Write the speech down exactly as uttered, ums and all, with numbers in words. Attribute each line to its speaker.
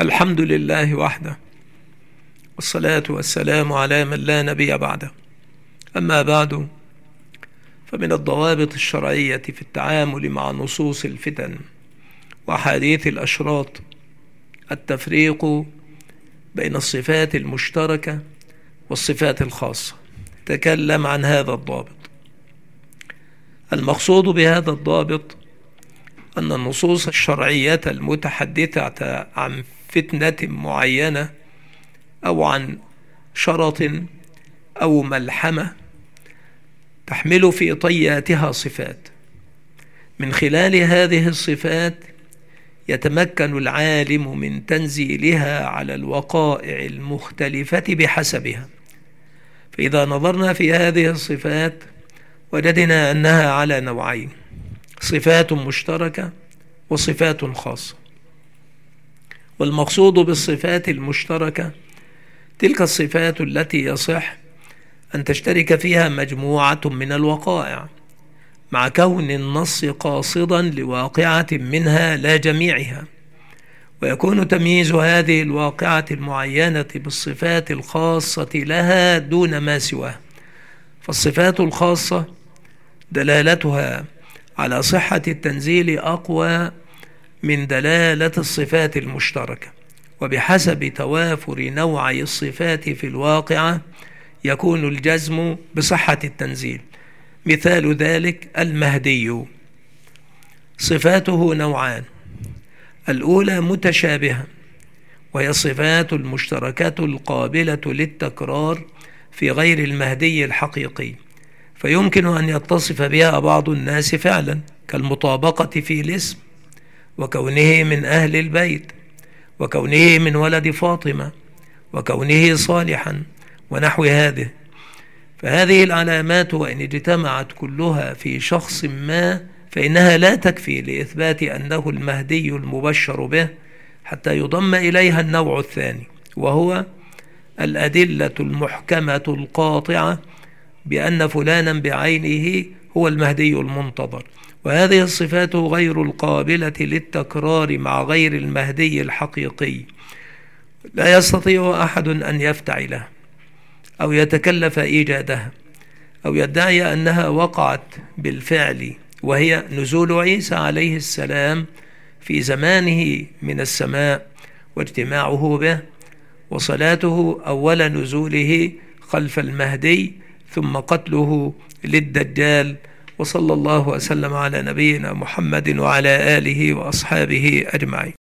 Speaker 1: الحمد لله وحده، والصلاة والسلام على من لا نبي بعده. أما بعد، فمن الضوابط الشرعية في التعامل مع نصوص الفتن وأحاديث الأشراط التفريق بين الصفات المشتركة والصفات الخاصة. تكلم عن هذا الضابط. المقصود بهذا الضابط أن النصوص الشرعية المتحدثة عن فتنة معينة أو عن شرط أو ملحمة تحمل في طياتها صفات. من خلال هذه الصفات يتمكن العالم من تنزيلها على الوقائع المختلفة بحسبها. فإذا نظرنا في هذه الصفات وجدنا أنها على نوعين: صفات مشتركة وصفات خاصة. والمقصود بالصفات المشتركة تلك الصفات التي يصح أن تشترك فيها مجموعة من الوقائع، مع كون النص قاصدا لواقعة منها لا جميعها، ويكون تمييز هذه الواقعة المعينة بالصفات الخاصة لها دون ما سواها. فالصفات الخاصة دلالتها على صحة التنزيل أقوى من دلالة الصفات المشتركة، وبحسب توافر نوعي الصفات في الواقعة يكون الجزم بصحة التنزيل. مثال ذلك المهدي، صفاته نوعان: الأولى متشابهة، وهي الصفات المشتركة القابلة للتكرار في غير المهدي الحقيقي، فيمكن أن يتصف بها بعض الناس فعلا، كالمطابقة في الاسم، وكونه من أهل البيت، وكونه من ولد فاطمة، وكونه صالحا، ونحو هذه. فهذه العلامات وإن اجتمعت كلها في شخص ما فإنها لا تكفي لإثبات أنه المهدي المبشر به، حتى يضم إليها النوع الثاني، وهو الأدلة المحكمة القاطعة بأن فلانا بعينه هو المهدي المنتظر. وهذه الصفات غير القابلة للتكرار مع غير المهدي الحقيقي، لا يستطيع أحد أن يفتعلها أو يتكلف إيجادها أو يدعي أنها وقعت بالفعل، وهي نزول عيسى عليه السلام في زمانه من السماء، واجتماعه به، وصلاته أول نزوله خلف المهدي، ثم قتله للدجال. وصلى الله وسلم على نبينا محمد وعلى آله وأصحابه أجمعين.